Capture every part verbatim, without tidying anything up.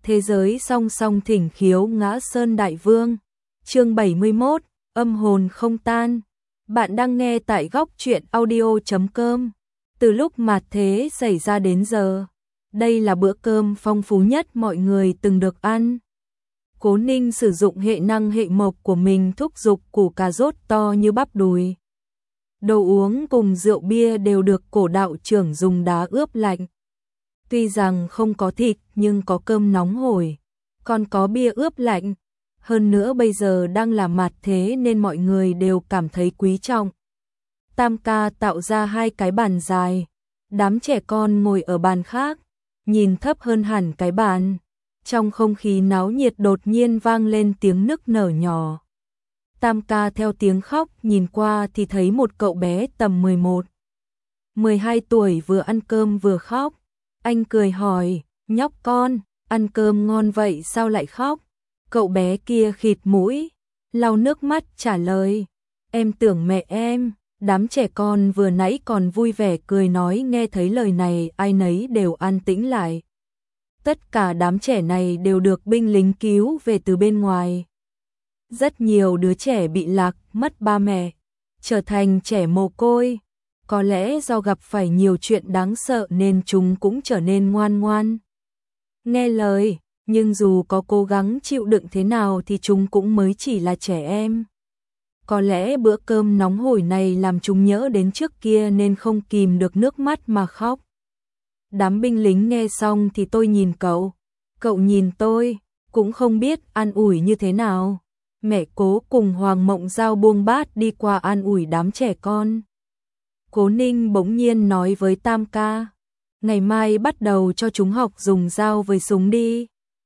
Thế giới song song thỉnh khiếu ngã sơn đại vương. Chương bảy mươi mốt, âm hồn không tan. Bạn đang nghe tại góc truyện audio chấm com. Từ lúc mạt thế xảy ra đến giờ, đây là bữa cơm phong phú nhất mọi người từng được ăn. Cố Ninh sử dụng hệ năng hệ mộc của mình thúc giục củ cà rốt to như bắp đùi. Đồ uống cùng rượu bia đều được cổ đạo trưởng dùng đá ướp lạnh. Tuy rằng không có thịt nhưng có cơm nóng hổi, còn có bia ướp lạnh. Hơn nữa bây giờ đang là mạt thế nên mọi người đều cảm thấy quý trọng. Tam ca tạo ra hai cái bàn dài, đám trẻ con ngồi ở bàn khác, nhìn thấp hơn hẳn cái bàn. Trong không khí náo nhiệt đột nhiên vang lên tiếng nức nở nhỏ. Tam ca theo tiếng khóc nhìn qua thì thấy một cậu bé tầm mười một, mười hai tuổi vừa ăn cơm vừa khóc. Anh cười hỏi, nhóc con, ăn cơm ngon vậy sao lại khóc? Cậu bé kia khịt mũi, lau nước mắt trả lời, em tưởng mẹ em. Đám trẻ con vừa nãy còn vui vẻ cười nói nghe thấy lời này ai nấy đều an tĩnh lại. Tất cả đám trẻ này đều được binh lính cứu về từ bên ngoài. Rất nhiều đứa trẻ bị lạc, mất ba mẹ, trở thành trẻ mồ côi. Có lẽ do gặp phải nhiều chuyện đáng sợ nên chúng cũng trở nên ngoan ngoan, nghe lời, nhưng dù có cố gắng chịu đựng thế nào thì chúng cũng mới chỉ là trẻ em. Có lẽ bữa cơm nóng hổi này làm chúng nhớ đến trước kia nên không kìm được nước mắt mà khóc. Đám binh lính nghe xong thì tôi nhìn cậu, cậu nhìn tôi, cũng không biết an ủi như thế nào. Mẹ Cố cùng Hoàng Mộng Giao buông bát đi qua an ủi đám trẻ con. Cố Ninh bỗng nhiên nói với Tam ca, ngày mai bắt đầu cho chúng học dùng dao với súng đi.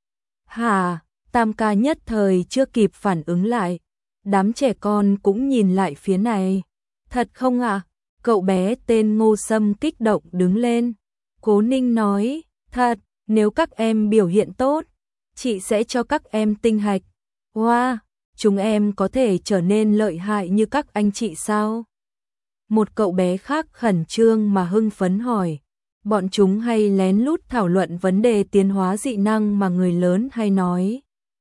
Hả? Tam ca nhất thời chưa kịp phản ứng lại. Đám trẻ con cũng nhìn lại phía này. Thật không ạ? À? Cậu bé tên Ngô Sâm kích động đứng lên. Cố Ninh nói, thật, nếu các em biểu hiện tốt, chị sẽ cho các em tinh hạch. Wow, chúng em có thể trở nên lợi hại như các anh chị sao? Một cậu bé khác khẩn trương mà hưng phấn hỏi, bọn chúng hay lén lút thảo luận vấn đề tiến hóa dị năng mà người lớn hay nói.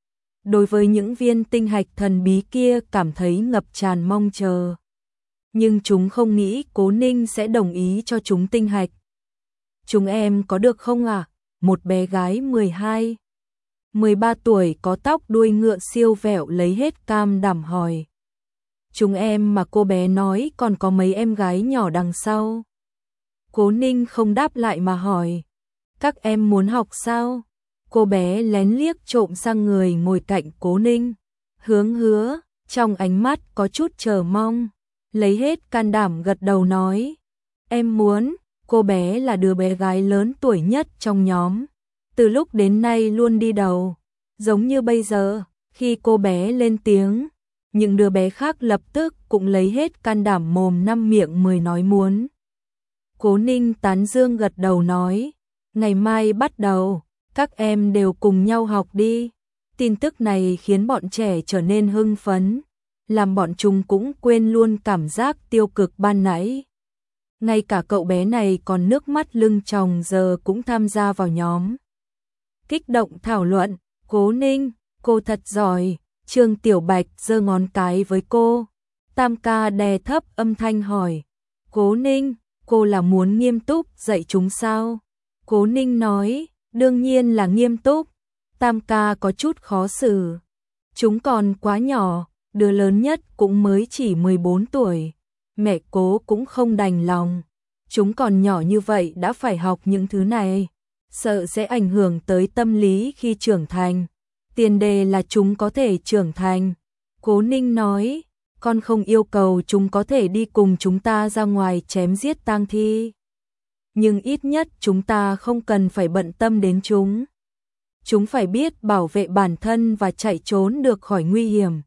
Đối với những viên tinh hạch thần bí kia cảm thấy ngập tràn mong chờ. Nhưng chúng không nghĩ Cố Ninh sẽ đồng ý cho chúng tinh hạch. Chúng em có được không ạ? À? Một bé gái mười hai, mười ba tuổi có tóc đuôi ngựa siêu vẹo lấy hết cam đảm hỏi. Chúng em mà cô bé nói còn có mấy em gái nhỏ đằng sau. Cố Ninh không đáp lại mà hỏi, các em muốn học sao? Cô bé lén liếc trộm sang người ngồi cạnh Cố Ninh, hướng hứa, trong ánh mắt có chút chờ mong, lấy hết can đảm gật đầu nói, em muốn. Cô bé là đứa bé gái lớn tuổi nhất trong nhóm, từ lúc đến nay luôn đi đầu, giống như bây giờ, khi cô bé lên tiếng, những đứa bé khác lập tức cũng lấy hết can đảm mồm năm miệng mười nói muốn. Cố Ninh tán dương gật đầu nói, ngày mai bắt đầu, các em đều cùng nhau học đi. Tin tức này khiến bọn trẻ trở nên hưng phấn, làm bọn chúng cũng quên luôn cảm giác tiêu cực ban nãy. Ngay cả cậu bé này còn nước mắt lưng tròng giờ cũng tham gia vào nhóm. Kích động thảo luận, Cố Ninh, cô thật giỏi. Trương Tiểu Bạch giơ ngón cái với cô. Tam ca đè thấp âm thanh hỏi, Cố Ninh, cô là muốn nghiêm túc dạy chúng sao? Cố Ninh nói, đương nhiên là nghiêm túc. Tam ca có chút khó xử. Chúng còn quá nhỏ, đứa lớn nhất cũng mới chỉ mười bốn tuổi. Mẹ Cố cũng không đành lòng. Chúng còn nhỏ như vậy đã phải học những thứ này, sợ sẽ ảnh hưởng tới tâm lý khi trưởng thành. Tiền đề là chúng có thể trưởng thành. Cố Ninh nói, con không yêu cầu chúng có thể đi cùng chúng ta ra ngoài chém giết tang thi. Nhưng ít nhất chúng ta không cần phải bận tâm đến chúng. Chúng phải biết bảo vệ bản thân và chạy trốn được khỏi nguy hiểm.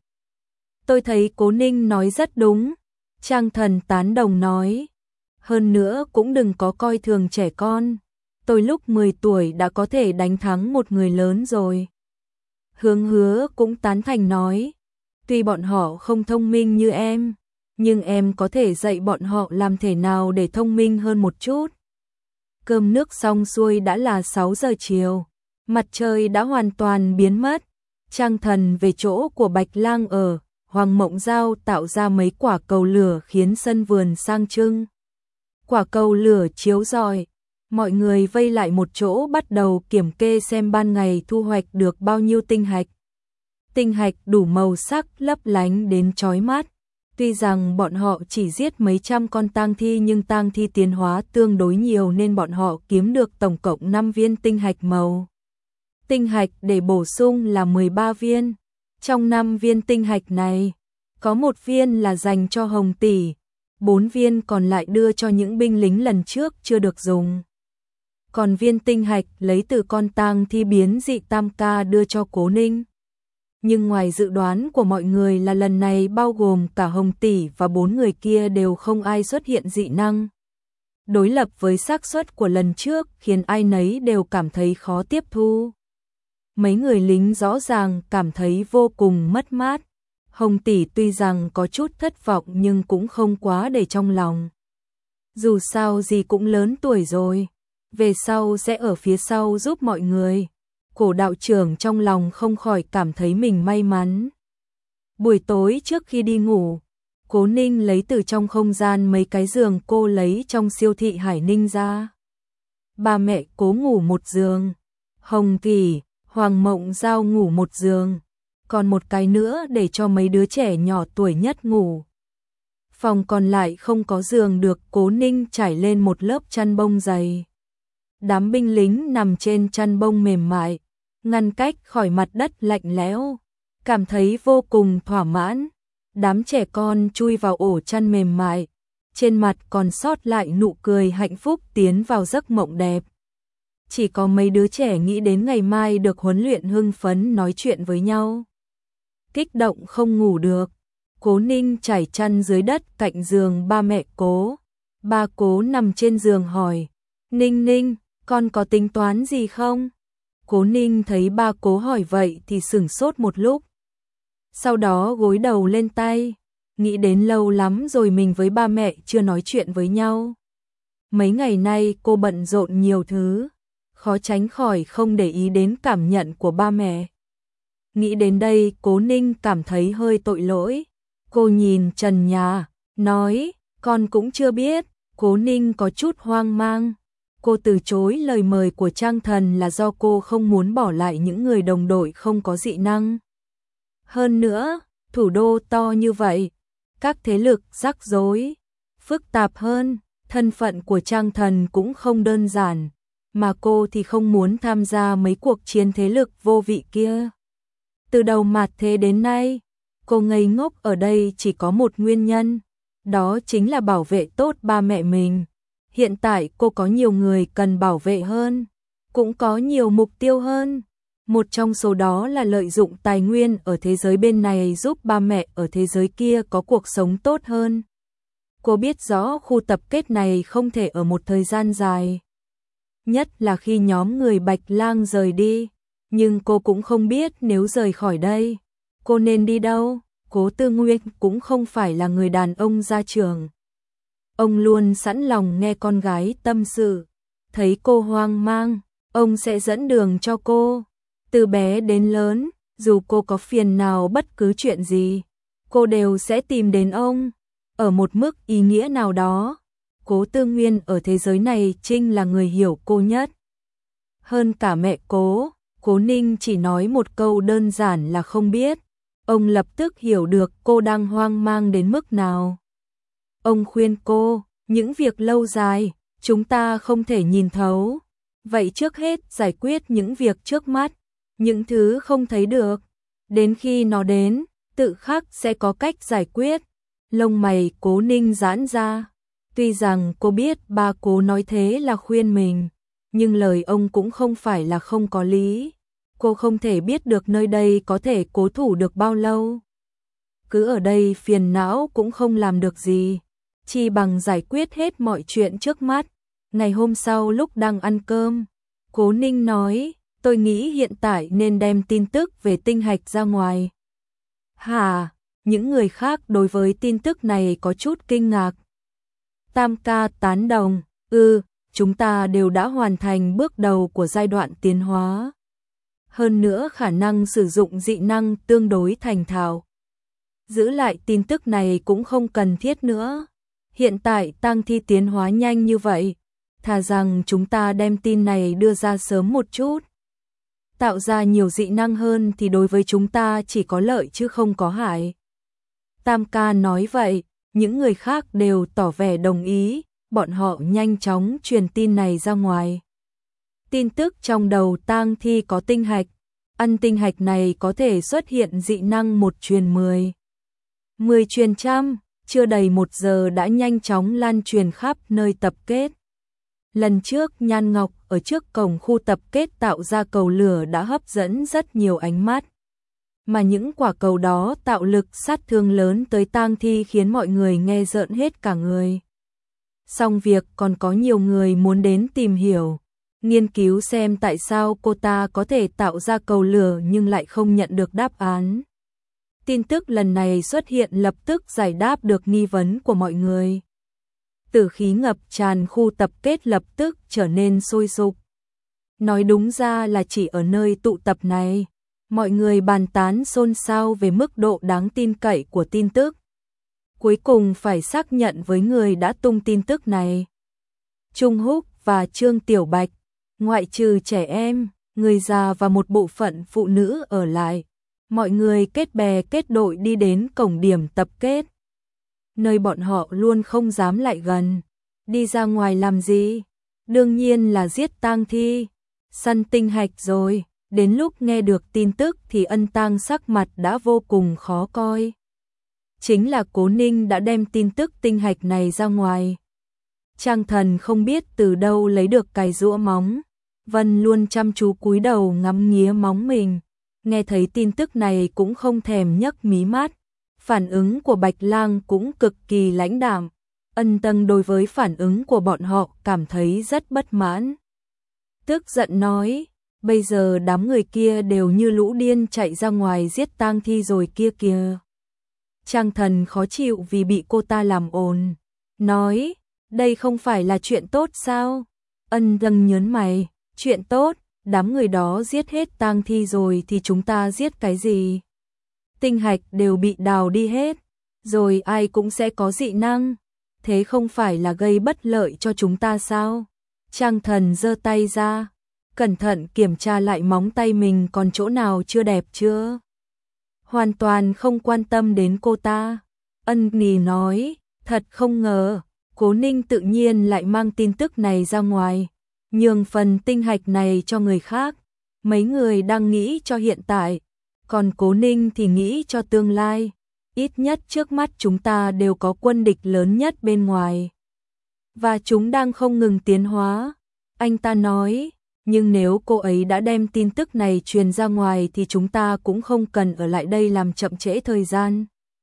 Tôi thấy Cố Ninh nói rất đúng. Trang Thần tán đồng nói, hơn nữa cũng đừng có coi thường trẻ con. Tôi lúc mười tuổi đã có thể đánh thắng một người lớn rồi. Hướng Hứa cũng tán thành nói, tuy bọn họ không thông minh như em, nhưng em có thể dạy bọn họ làm thế nào để thông minh hơn một chút. Cơm nước xong xuôi đã là sáu giờ chiều, Mặt trời đã hoàn toàn biến mất, Trang Thần về chỗ của Bạch Lang ở, Hoàng Mộng Giao tạo ra mấy quả cầu lửa khiến sân vườn sang trưng. Quả cầu lửa chiếu rọi, mọi người vây lại một chỗ bắt đầu kiểm kê xem ban ngày thu hoạch được bao nhiêu tinh hạch. Tinh hạch đủ màu sắc lấp lánh đến chói mắt. Tuy rằng bọn họ chỉ giết mấy trăm con tang thi nhưng tang thi tiến hóa tương đối nhiều nên bọn họ kiếm được tổng cộng năm viên tinh hạch màu. Tinh hạch để bổ sung là mười ba viên. Trong năm viên tinh hạch này, có một viên là dành cho Hồng tỷ, bốn viên còn lại đưa cho những binh lính lần trước chưa được dùng. Còn viên tinh hạch lấy từ con tang thi biến dị Tam Ca đưa cho Cố Ninh. Nhưng ngoài dự đoán của mọi người là lần này bao gồm cả Hồng tỷ và bốn người kia đều không ai xuất hiện dị năng. Đối lập với xác suất của lần trước khiến ai nấy đều cảm thấy khó tiếp thu. Mấy người lính rõ ràng cảm thấy vô cùng mất mát. Hồng tỷ tuy rằng có chút thất vọng nhưng cũng không quá để trong lòng. Dù sao gì cũng lớn tuổi rồi, về sau sẽ ở phía sau giúp mọi người. Cổ đạo trưởng trong lòng không khỏi cảm thấy mình may mắn. Buổi tối trước khi đi ngủ, Cố Ninh lấy từ trong không gian mấy cái giường cô lấy trong siêu thị Hải Ninh ra. Ba mẹ Cố ngủ một giường, Hồng tỷ, Hoàng Mộng Giao ngủ một giường, còn một cái nữa để cho mấy đứa trẻ nhỏ tuổi nhất ngủ. Phòng còn lại không có giường được Cố Ninh trải lên một lớp chăn bông dày. Đám binh lính nằm trên chăn bông mềm mại, ngăn cách khỏi mặt đất lạnh lẽo, cảm thấy vô cùng thỏa mãn. Đám trẻ con chui vào ổ chăn mềm mại, trên mặt còn sót lại nụ cười hạnh phúc tiến vào giấc mộng đẹp. Chỉ có mấy đứa trẻ nghĩ đến ngày mai được huấn luyện hưng phấn nói chuyện với nhau. Kích động không ngủ được, Cố Ninh trải chăn dưới đất cạnh giường ba mẹ Cố. Ba Cố nằm trên giường hỏi, Ninh Ninh, con có tính toán gì không? Cố Ninh thấy ba Cố hỏi vậy thì sửng sốt một lúc. Sau đó gối đầu lên tay, nghĩ đến lâu lắm rồi mình với ba mẹ chưa nói chuyện với nhau. Mấy ngày nay cô bận rộn nhiều thứ, khó tránh khỏi không để ý đến cảm nhận của ba mẹ. Nghĩ đến đây Cố Ninh cảm thấy hơi tội lỗi. Cô nhìn trần nhà, nói, con cũng chưa biết. Cố Ninh có chút hoang mang. Cô từ chối lời mời của Trang Thần là do cô không muốn bỏ lại những người đồng đội không có dị năng. Hơn nữa, thủ đô to như vậy, các thế lực rắc rối, phức tạp hơn, thân phận của Trang Thần cũng không đơn giản, mà cô thì không muốn tham gia mấy cuộc chiến thế lực vô vị kia. Từ đầu mạt thế đến nay, cô ngây ngốc ở đây chỉ có một nguyên nhân, đó chính là bảo vệ tốt ba mẹ mình. Hiện tại cô có nhiều người cần bảo vệ hơn, cũng có nhiều mục tiêu hơn. Một trong số đó là lợi dụng tài nguyên ở thế giới bên này giúp ba mẹ ở thế giới kia có cuộc sống tốt hơn. Cô biết rõ khu tập kết này không thể ở một thời gian dài, nhất là khi nhóm người Bạch Lang rời đi. Nhưng cô cũng không biết nếu rời khỏi đây, cô nên đi đâu. Cố Tư Nguyên cũng không phải là người đàn ông gia trưởng. Ông luôn sẵn lòng nghe con gái tâm sự. Thấy cô hoang mang, ông sẽ dẫn đường cho cô. Từ bé đến lớn, dù cô có phiền nào bất cứ chuyện gì, cô đều sẽ tìm đến ông. Ở một mức ý nghĩa nào đó, Cố Tư Nguyên ở thế giới này chính là người hiểu cô nhất. Hơn cả mẹ Cố, Cố Ninh chỉ nói một câu đơn giản là không biết. Ông lập tức hiểu được cô đang hoang mang đến mức nào. Ông khuyên cô, những việc lâu dài, chúng ta không thể nhìn thấu. Vậy trước hết giải quyết những việc trước mắt, những thứ không thấy được. Đến khi nó đến, tự khắc sẽ có cách giải quyết. Lông mày Cố Ninh giãn ra. Tuy rằng cô biết ba Cố nói thế là khuyên mình, nhưng lời ông cũng không phải là không có lý. Cô không thể biết được nơi đây có thể cố thủ được bao lâu. Cứ ở đây phiền não cũng không làm được gì, chỉ bằng giải quyết hết mọi chuyện trước mắt. Ngày hôm sau lúc đang ăn cơm, Cố Ninh nói, tôi nghĩ hiện tại nên đem tin tức về tinh hạch ra ngoài. Hả? Những người khác đối với tin tức này có chút kinh ngạc. Tam Ca tán đồng, ừ, chúng ta đều đã hoàn thành bước đầu của giai đoạn tiến hóa. hơn nữa khả năng sử dụng dị năng tương đối thành thạo. Giữ lại tin tức này cũng không cần thiết nữa. Hiện tại tang thi tiến hóa nhanh như vậy, thà rằng chúng ta đem tin này đưa ra sớm một chút. Tạo ra nhiều dị năng hơn thì đối với chúng ta chỉ có lợi chứ không có hại. Tam ca nói vậy, những người khác đều tỏ vẻ đồng ý, bọn họ nhanh chóng truyền tin này ra ngoài. Tin tức trong đầu tang thi có tinh hạch, ăn tinh hạch này có thể xuất hiện dị năng một truyền mười. Mười truyền trăm, chưa đầy một giờ đã nhanh chóng lan truyền khắp nơi tập kết. Lần trước Nhan Ngọc ở trước cổng khu tập kết tạo ra cầu lửa đã hấp dẫn rất nhiều ánh mắt. Mà những quả cầu đó tạo lực sát thương lớn tới tang thi khiến mọi người nghe rợn hết cả người. Xong việc còn có nhiều người muốn đến tìm hiểu, nghiên cứu xem tại sao cô ta có thể tạo ra cầu lửa nhưng lại không nhận được đáp án. Tin tức lần này xuất hiện lập tức giải đáp được nghi vấn của mọi người. Tử khí ngập tràn khu tập kết lập tức trở nên sôi sục. Nói đúng ra là chỉ ở nơi tụ tập này, mọi người bàn tán xôn xao về mức độ đáng tin cậy của tin tức. Cuối cùng phải xác nhận với người đã tung tin tức này. Trung Húc và Trương Tiểu Bạch, ngoại trừ trẻ em, người già và một bộ phận phụ nữ ở lại, mọi người kết bè kết đội đi đến cổng điểm tập kết. Nơi bọn họ luôn không dám lại gần. Đi ra ngoài làm gì? Đương nhiên là giết tang thi, săn tinh hạch rồi. Đến lúc nghe được tin tức thì Ân Tang sắc mặt đã vô cùng khó coi. Chính là Cố Ninh đã đem tin tức tinh hạch này ra ngoài. Trang Thần không biết từ đâu lấy được cài rũa móng. Vân luôn chăm chú cúi đầu ngắm nghía móng mình. Nghe thấy tin tức này cũng không thèm nhấc mí mắt. Phản ứng của Bạch Lang cũng cực kỳ lãnh đạm. Ân Tang đối với phản ứng của bọn họ cảm thấy rất bất mãn. Tức giận nói, bây giờ đám người kia đều như lũ điên chạy ra ngoài giết tang thi rồi kia kìa. Trang Thần khó chịu vì bị cô ta làm ồn. Nói, đây không phải là chuyện tốt sao? Ân Tang nhớn mày, chuyện tốt, đám người đó giết hết tang thi rồi thì chúng ta giết cái gì? Tinh hạch đều bị đào đi hết, rồi ai cũng sẽ có dị năng. Thế không phải là gây bất lợi cho chúng ta sao? Trang Thần giơ tay ra, cẩn thận kiểm tra lại móng tay mình còn chỗ nào chưa đẹp chưa. Hoàn toàn không quan tâm đến cô ta. Ân Nì nói, thật không ngờ, Cố Ninh tự nhiên lại mang tin tức này ra ngoài, nhường phần tinh hạch này cho người khác. Mấy người đang nghĩ cho hiện tại, còn Cố Ninh thì nghĩ cho tương lai. Ít nhất trước mắt chúng ta đều có quân địch lớn nhất bên ngoài. Và chúng đang không ngừng tiến hóa. Anh ta nói, nhưng nếu cô ấy đã đem tin tức này truyền ra ngoài thì chúng ta cũng không cần ở lại đây làm chậm trễ thời gian.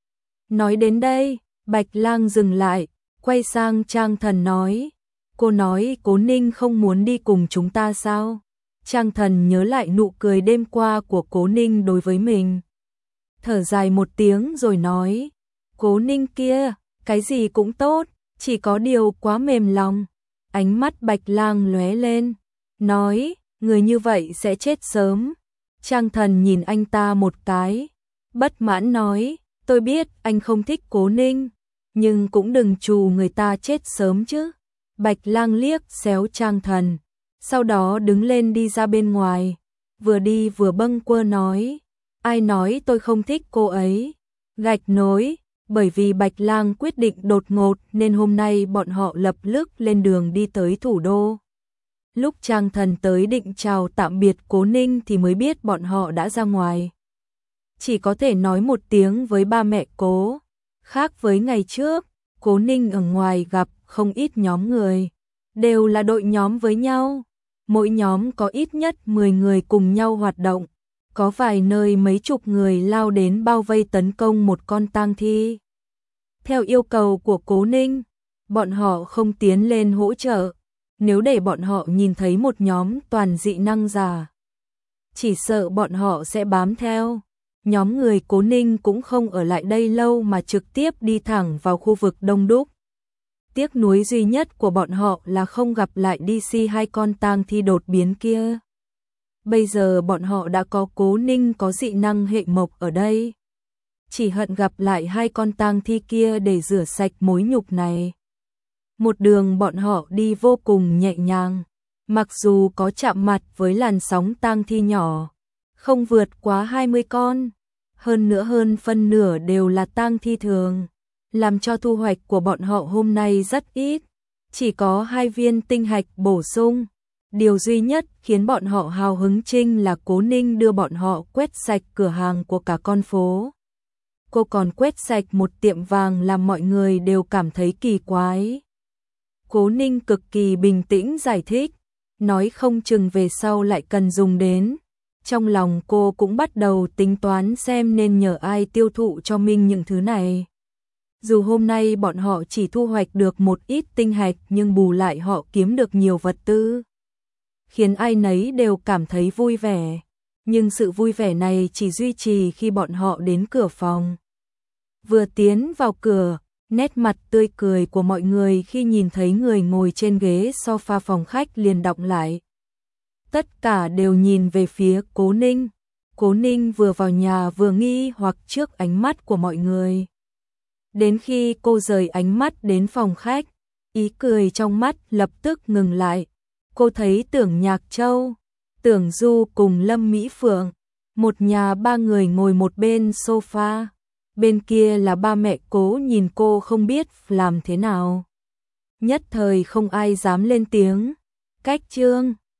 Nói đến đây, Bạch Lang dừng lại, quay sang Trang Thần nói, cô nói Cố Ninh không muốn đi cùng chúng ta sao? Trang Thần nhớ lại nụ cười đêm qua của Cố Ninh đối với mình. Thở dài một tiếng rồi nói, Cố Ninh kia, cái gì cũng tốt, chỉ có điều quá mềm lòng. Ánh mắt Bạch Lang lóe lên, nói, người như vậy sẽ chết sớm. Trang Thần nhìn anh ta một cái, bất mãn nói, tôi biết anh không thích Cố Ninh, nhưng cũng đừng trù người ta chết sớm chứ. Bạch Lang liếc xéo Trang Thần, sau đó đứng lên đi ra bên ngoài, vừa đi vừa bâng quơ nói, ai nói tôi không thích cô ấy. Gạch nối, bởi vì Bạch Lang quyết định đột ngột nên hôm nay bọn họ lập tức lên đường đi tới thủ đô. Lúc Trang Thần tới định chào tạm biệt Cố Ninh thì mới biết bọn họ đã ra ngoài. Chỉ có thể nói một tiếng với ba mẹ Cố. Khác với ngày trước, Cố Ninh ở ngoài gặp không ít nhóm người, đều là đội nhóm với nhau. Mỗi nhóm có ít nhất mười người cùng nhau hoạt động. Có vài nơi mấy chục người lao đến bao vây tấn công một con tang thi. Theo yêu cầu của Cố Ninh, bọn họ không tiến lên hỗ trợ. Nếu để bọn họ nhìn thấy một nhóm toàn dị năng giả, chỉ sợ bọn họ sẽ bám theo. Nhóm người Cố Ninh cũng không ở lại đây lâu mà trực tiếp đi thẳng vào khu vực đông đúc. Tiếc nuối duy nhất của bọn họ là không gặp lại đê xê hai con tang thi đột biến kia. Bây giờ bọn họ đã có Cố Ninh có dị năng hệ mộc ở đây. Chỉ hận gặp lại hai con tang thi kia để rửa sạch mối nhục này. Một đường bọn họ đi vô cùng nhẹ nhàng, mặc dù có chạm mặt với làn sóng tang thi nhỏ, không vượt quá hai mươi con, hơn nữa hơn phân nửa đều là tang thi thường, làm cho thu hoạch của bọn họ hôm nay rất ít, chỉ có hai viên tinh hạch bổ sung. Điều duy nhất khiến bọn họ hào hứng chính là Cố Ninh đưa bọn họ quét sạch cửa hàng của cả con phố. Cô còn quét sạch một tiệm vàng làm mọi người đều cảm thấy kỳ quái. Cố Ninh cực kỳ bình tĩnh giải thích, nói không chừng về sau lại cần dùng đến. Trong lòng cô cũng bắt đầu tính toán xem nên nhờ ai tiêu thụ cho mình những thứ này. Dù hôm nay bọn họ chỉ thu hoạch được một ít tinh hạch nhưng bù lại họ kiếm được nhiều vật tư, khiến ai nấy đều cảm thấy vui vẻ. Nhưng sự vui vẻ này chỉ duy trì khi bọn họ đến cửa phòng. Vừa tiến vào cửa, nét mặt tươi cười của mọi người khi nhìn thấy người ngồi trên ghế sofa phòng khách liền đọng lại. Tất cả đều nhìn về phía Cố Ninh. Cố Ninh vừa vào nhà vừa nghi hoặc trước ánh mắt của mọi người. Đến khi cô rời ánh mắt đến phòng khách, ý cười trong mắt lập tức ngừng lại. Cô thấy Tưởng Nhạc Châu, Tưởng Du cùng Lâm Mỹ Phượng, một nhà ba người ngồi một bên sofa. Bên kia là ba mẹ Cố nhìn cô không biết làm thế nào. Nhất thời không ai dám lên tiếng. Cách chương